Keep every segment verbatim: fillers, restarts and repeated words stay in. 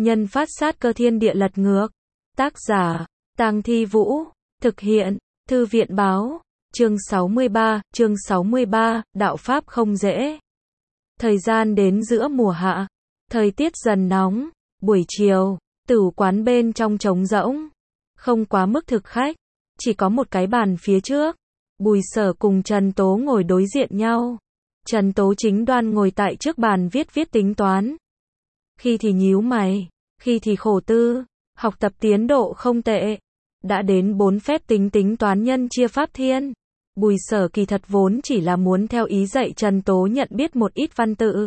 nhân phát sát cơ thiên địa lật ngược. Tác giả, Tang Thi Vũ. Thực hiện, Thư viện báo. Chương sáu mươi ba, chương sáu mươi ba, đạo pháp không dễ. Thời gian đến giữa mùa hạ. Thời tiết dần nóng. Buổi chiều, tử quán bên trong trống rỗng. Không quá mức thực khách. Chỉ có một cái bàn phía trước. Bùi Sở cùng Trần Tố ngồi đối diện nhau. Trần Tố chính đoan ngồi tại trước bàn viết viết tính toán. Khi thì nhíu mày, khi thì khổ tư, học tập tiến độ không tệ. Đã đến bốn phép tính tính toán nhân chia pháp thiên. Bùi Sở kỳ thật vốn chỉ là muốn theo ý dạy Trần Tố nhận biết một ít văn tự.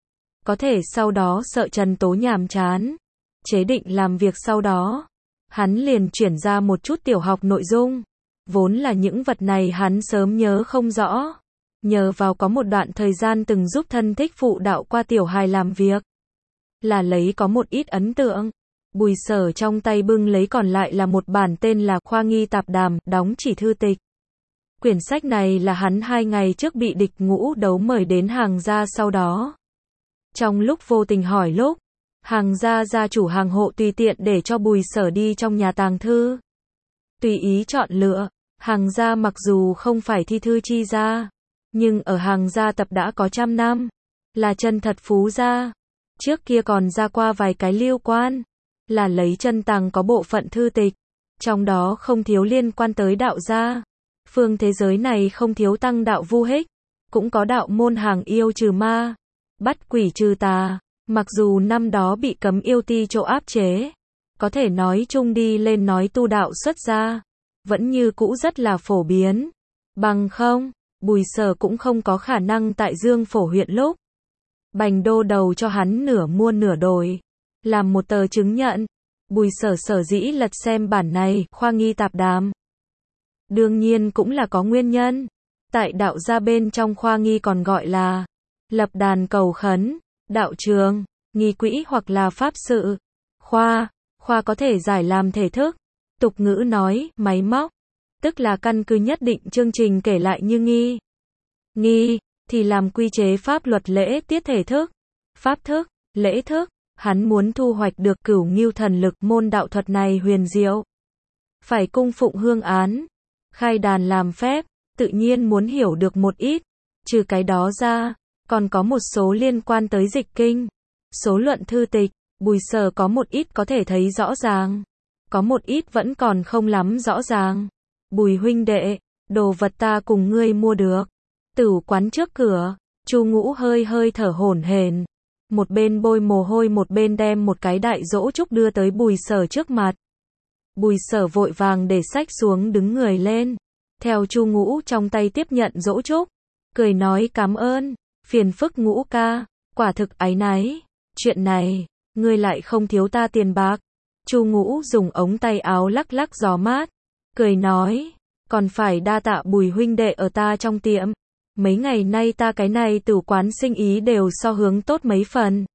Có thể sau đó sợ Trần Tố nhàm chán. Chế định làm việc sau đó. Hắn liền chuyển ra một chút tiểu học nội dung. Vốn là những vật này hắn sớm nhớ không rõ. Nhờ vào có một đoạn thời gian từng giúp thân thích phụ đạo qua tiểu hài làm việc. Là lấy có một ít ấn tượng. Bùi Sở trong tay bưng lấy còn lại là một bản tên là Khoa Nghi Tạp Đàm, đóng chỉ thư tịch. Quyển sách này là hắn hai ngày trước bị địch ngũ đấu mời đến hàng gia sau đó. Trong lúc vô tình hỏi lúc, hàng gia gia chủ hàng hộ tùy tiện để cho Bùi Sở đi trong nhà tàng thư. Tùy ý chọn lựa, hàng gia mặc dù không phải thi thư chi gia, nhưng ở hàng gia tập đã có trăm năm, là chân thật phú gia. Trước kia còn ra qua vài cái liêu quan, là lấy chân tàng có bộ phận thư tịch, trong đó không thiếu liên quan tới đạo gia. Phương thế giới này không thiếu tăng đạo vu hích, cũng có đạo môn hàng yêu trừ ma, bắt quỷ trừ tà, mặc dù năm đó bị cấm yêu ti chỗ áp chế, có thể nói chung đi lên nói tu đạo xuất gia, vẫn như cũ rất là phổ biến. Bằng không, Bùi Sở cũng không có khả năng tại Dương Phổ huyện lúc Bành đô đầu cho hắn nửa mua nửa đổi, làm một tờ chứng nhận. Bùi Sở sở dĩ lật xem bản này, Khoa Nghi Tạp Đàm. Đương nhiên cũng là có nguyên nhân. Tại đạo gia bên trong khoa nghi còn gọi là lập đàn cầu khấn, đạo trường, nghi quỹ hoặc là pháp sự. Khoa, khoa có thể giải làm thể thức. Tục ngữ nói, máy móc, tức là căn cứ nhất định chương trình kể lại như nghi. Nghi, thì làm quy chế pháp luật lễ tiết thể thức, pháp thức, lễ thức. Hắn muốn thu hoạch được cửu ngưu thần lực môn đạo thuật này huyền diệu. Phải cung phụng hương án, khai đàn làm phép, tự nhiên muốn hiểu được một ít. Trừ cái đó ra, còn có một số liên quan tới dịch kinh, số luận thư tịch. Bùi Sở có một ít có thể thấy rõ ràng, có một ít vẫn còn không lắm rõ ràng. Bùi huynh đệ, đồ vật ta cùng ngươi mua được. Tửu quán trước cửa, Chu Ngũ hơi hơi thở hổn hển, một bên bôi mồ hôi một bên đem một cái đại dỗ trúc đưa tới Bùi Sở trước mặt. Bùi Sở vội vàng để sách xuống đứng người lên, theo Chu Ngũ trong tay tiếp nhận dỗ trúc, cười nói cảm ơn, phiền phức Ngũ ca, quả thực áy náy, chuyện này, ngươi lại không thiếu ta tiền bạc. Chu Ngũ dùng ống tay áo lắc lắc gió mát, cười nói, còn phải đa tạ Bùi huynh đệ ở ta trong tiệm. Mấy ngày nay ta cái này tử quán sinh ý đều so hướng tốt mấy phần.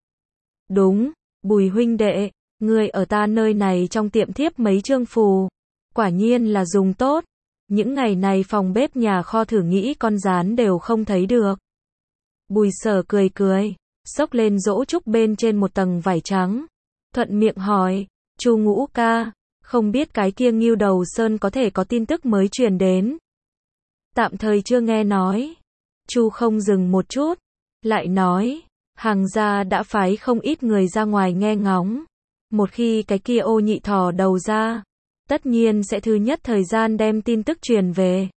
Đúng, Bùi huynh đệ, ngươi ở ta nơi này trong tiệm thiếp mấy chương phù, quả nhiên là dùng tốt. Những ngày này phòng bếp nhà kho thử nghĩ con rán đều không thấy được. Bùi Sở cười cười, xốc lên dỗ trúc bên trên một tầng vải trắng, thuận miệng hỏi, Chu Ngũ ca, không biết cái kia Ngưu Đầu Sơn có thể có tin tức mới truyền đến. Tạm thời chưa nghe nói. Chu không dừng một chút, lại nói, hàng gia đã phái không ít người ra ngoài nghe ngóng. Một khi cái kia ô nhị thỏ đầu ra, tất nhiên sẽ thứ nhất thời gian đem tin tức truyền về.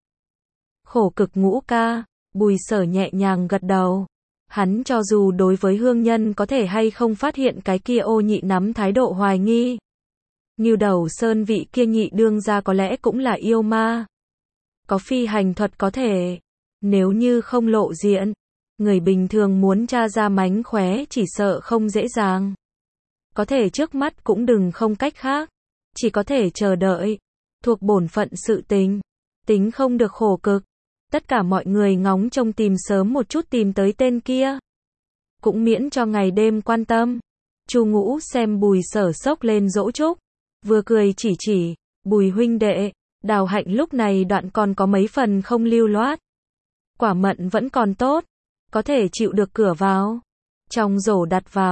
Khổ cực Ngũ ca, Bùi Sở nhẹ nhàng gật đầu. Hắn cho dù đối với hương nhân có thể hay không phát hiện cái kia ô nhị nắm thái độ hoài nghi. Ngưu Đầu Sơn vị kia nhị đương ra có lẽ cũng là yêu ma. Có phi hành thuật có thể. Nếu như không lộ diện, người bình thường muốn tra ra mánh khóe chỉ sợ không dễ dàng. Có thể trước mắt cũng đừng không cách khác, chỉ có thể chờ đợi, thuộc bổn phận sự tình, tính không được khổ cực. Tất cả mọi người ngóng trông tìm sớm một chút tìm tới tên kia, cũng miễn cho ngày đêm quan tâm. Chu Ngũ xem Bùi Sở xốc lên dỗ trúc, vừa cười chỉ chỉ, Bùi huynh đệ, đào hạnh lúc này đoạn còn có mấy phần không lưu loát. Quả mận vẫn còn tốt, có thể chịu được cửa vào, trong rổ đặt vào,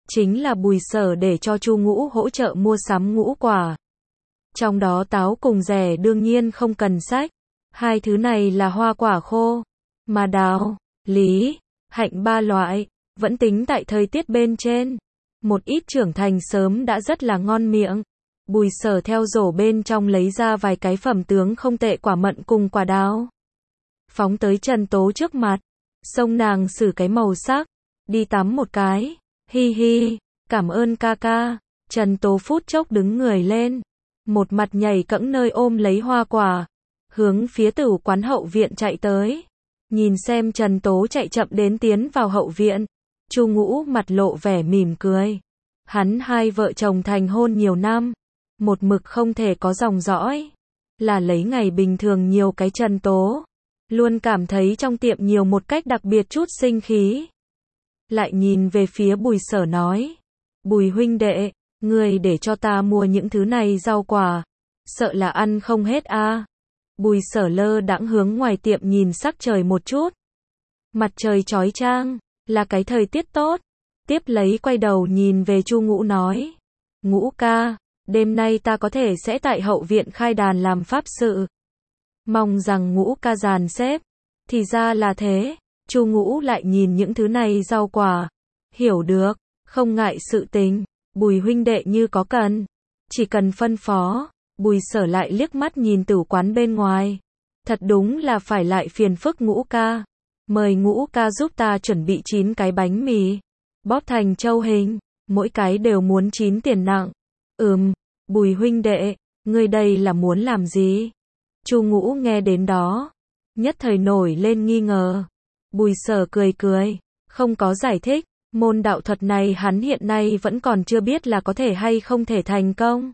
chính là Bùi Sở để cho Chu Ngũ hỗ trợ mua sắm ngũ quả. Trong đó táo cùng dẻ đương nhiên không cần sách, hai thứ này là hoa quả khô, mà đào, lý, hạnh ba loại, vẫn tính tại thời tiết bên trên. Một ít trưởng thành sớm đã rất là ngon miệng. Bùi Sở theo rổ bên trong lấy ra vài cái phẩm tướng không tệ quả mận cùng quả đào. Phóng tới Trần Tố trước mặt, xông nàng xử cái màu sắc, đi tắm một cái, hi hi, cảm ơn ca ca. Trần Tố phút chốc đứng người lên, một mặt nhảy cẫng nơi ôm lấy hoa quả, hướng phía tửu quán hậu viện chạy tới. Nhìn xem Trần Tố chạy chậm đến tiến vào hậu viện, Chu Ngũ mặt lộ vẻ mỉm cười. Hắn hai vợ chồng thành hôn nhiều năm, một mực không thể có dòng dõi, là lấy ngày bình thường nhiều cái Trần Tố, luôn cảm thấy trong tiệm nhiều một cách đặc biệt chút sinh khí. Lại nhìn về phía Bùi Sở nói, Bùi huynh đệ, ngươi để cho ta mua những thứ này rau quả, sợ là ăn không hết a. À? Bùi Sở lơ đãng hướng ngoài tiệm nhìn sắc trời một chút. Mặt trời chói chang, là cái thời tiết tốt. Tiếp lấy quay đầu nhìn về Chu Ngũ nói, Ngũ ca, đêm nay ta có thể sẽ tại hậu viện khai đàn làm pháp sự. Mong rằng Ngũ ca dàn xếp. Thì ra là thế. Chu Ngũ lại nhìn những thứ này rau quả, hiểu được, không ngại sự tình. Bùi huynh đệ như có cần, chỉ cần phân phó. Bùi Sở lại liếc mắt nhìn tửu quán bên ngoài, thật đúng là phải lại phiền phức Ngũ ca. Mời Ngũ ca giúp ta chuẩn bị chín cái bánh mì, bóp thành châu hình, mỗi cái đều muốn chín tiền nặng. Ừm, Bùi huynh đệ, ngươi đây là muốn làm gì? Chu Ngũ nghe đến đó, nhất thời nổi lên nghi ngờ. Bùi Sở cười cười, không có giải thích, môn đạo thuật này hắn hiện nay vẫn còn chưa biết là có thể hay không thể thành công.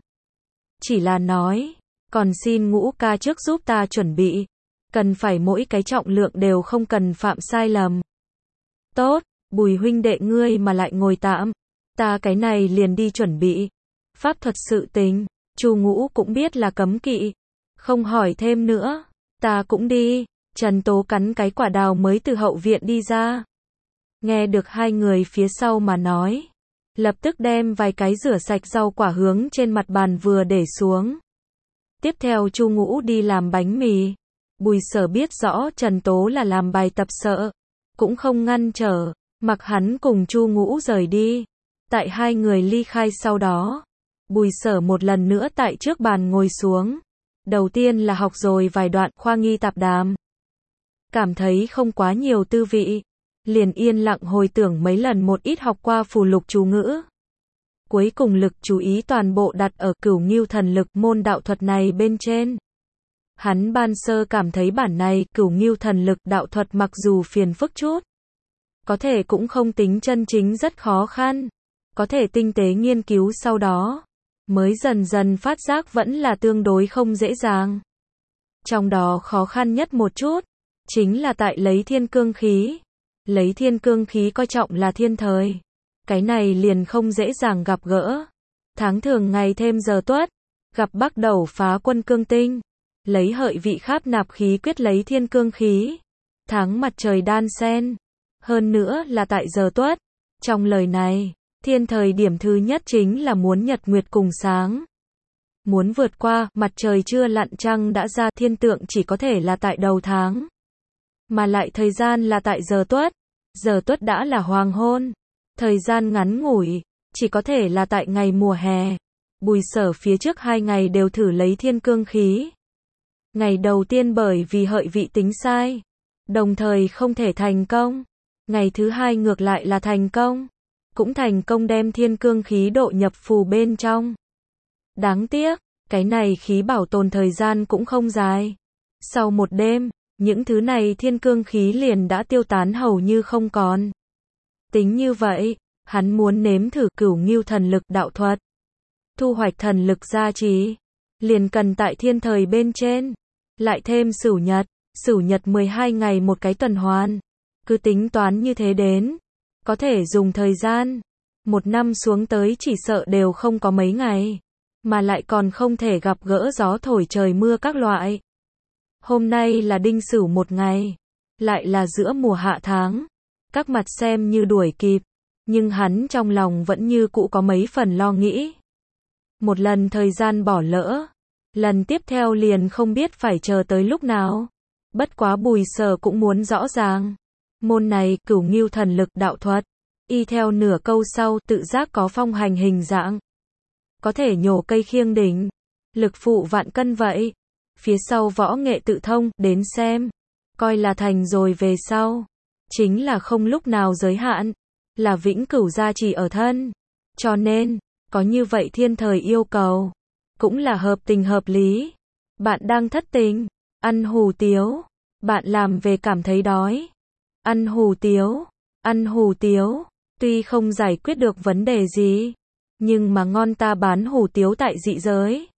Chỉ là nói, còn xin Ngũ ca trước giúp ta chuẩn bị, cần phải mỗi cái trọng lượng đều không cần phạm sai lầm. Tốt, Bùi huynh đệ ngươi mà lại ngồi tạm, ta cái này liền đi chuẩn bị. Pháp thuật sự tình, Chu Ngũ cũng biết là cấm kỵ, không hỏi thêm nữa, ta cũng đi. Trần Tố cắn cái quả đào mới từ hậu viện đi ra. Nghe được hai người phía sau mà nói, lập tức đem vài cái rửa sạch rau quả hướng trên mặt bàn vừa để xuống. Tiếp theo Chu Ngũ đi làm bánh mì. Bùi Sở biết rõ Trần Tố là làm bài tập sợ, cũng không ngăn trở, mặc hắn cùng Chu Ngũ rời đi. Tại hai người ly khai sau đó, Bùi Sở một lần nữa tại trước bàn ngồi xuống. Đầu tiên là học rồi vài đoạn khoa nghi tạp đàm. Cảm thấy không quá nhiều tư vị, liền yên lặng hồi tưởng mấy lần một ít học qua phù lục chú ngữ. Cuối cùng lực chú ý toàn bộ đặt ở Cửu Ngưu Thần Lực môn đạo thuật này bên trên. Hắn ban sơ cảm thấy bản này Cửu Ngưu Thần Lực đạo thuật mặc dù phiền phức chút, có thể cũng không tính chân chính rất khó khăn, có thể tinh tế nghiên cứu sau đó, mới dần dần phát giác vẫn là tương đối không dễ dàng. Trong đó khó khăn nhất một chút, chính là tại lấy thiên cương khí. Lấy thiên cương khí coi trọng là thiên thời. Cái này liền không dễ dàng gặp gỡ. Tháng thường ngày thêm giờ tuất, gặp bắc đầu phá quân cương tinh. Lấy hợi vị kháp nạp khí quyết lấy thiên cương khí. Tháng mặt trời đan sen. Hơn nữa là tại giờ tuất. Trong lời này, thiên thời điểm thứ nhất chính là muốn nhật nguyệt cùng sáng. Muốn vượt qua, mặt trời chưa lặn trăng đã ra thiên tượng chỉ có thể là tại đầu tháng. Mà lại thời gian là tại giờ tuất. Giờ tuất đã là hoàng hôn. Thời gian ngắn ngủi, chỉ có thể là tại ngày mùa hè. Bùi Sở phía trước hai ngày đều thử lấy thiên cương khí. Ngày đầu tiên bởi vì hợi vị tính sai, đồng thời không thể thành công. Ngày thứ hai ngược lại là thành công. Cũng thành công đem thiên cương khí độ nhập phù bên trong. Đáng tiếc, cái này khí bảo tồn thời gian cũng không dài. Sau một đêm, những thứ này thiên cương khí liền đã tiêu tán hầu như không còn. Tính như vậy, hắn muốn nếm thử Cửu Ngưu Thần Lực đạo thuật. Thu hoạch thần lực gia trì, liền cần tại thiên thời bên trên. Lại thêm Sửu Nhật, Sửu Nhật mười hai ngày một cái tuần hoàn. Cứ tính toán như thế đến, có thể dùng thời gian. Một năm xuống tới chỉ sợ đều không có mấy ngày. Mà lại còn không thể gặp gỡ gió thổi trời mưa các loại. Hôm nay là Đinh Sửu một ngày, lại là giữa mùa hạ tháng. Các mặt xem như đuổi kịp, nhưng hắn trong lòng vẫn như cũ có mấy phần lo nghĩ. Một lần thời gian bỏ lỡ, lần tiếp theo liền không biết phải chờ tới lúc nào. Bất quá Bùi Sở cũng muốn rõ ràng. Môn này, Cửu Ngưu thần lực đạo thuật, y theo nửa câu sau, tự giác có phong hành hình dạng. Có thể nhổ cây khiêng đỉnh, lực phụ vạn cân vậy. Phía sau võ nghệ tự thông, đến xem, coi là thành rồi về sau. Chính là không lúc nào giới hạn, là vĩnh cửu gia trì ở thân. Cho nên, có như vậy thiên thời yêu cầu, cũng là hợp tình hợp lý. Bạn đang thất tình, ăn hủ tiếu, bạn làm về cảm thấy đói. Ăn hủ tiếu, ăn hủ tiếu, tuy không giải quyết được vấn đề gì, nhưng mà ngon ta bán hủ tiếu tại dị giới.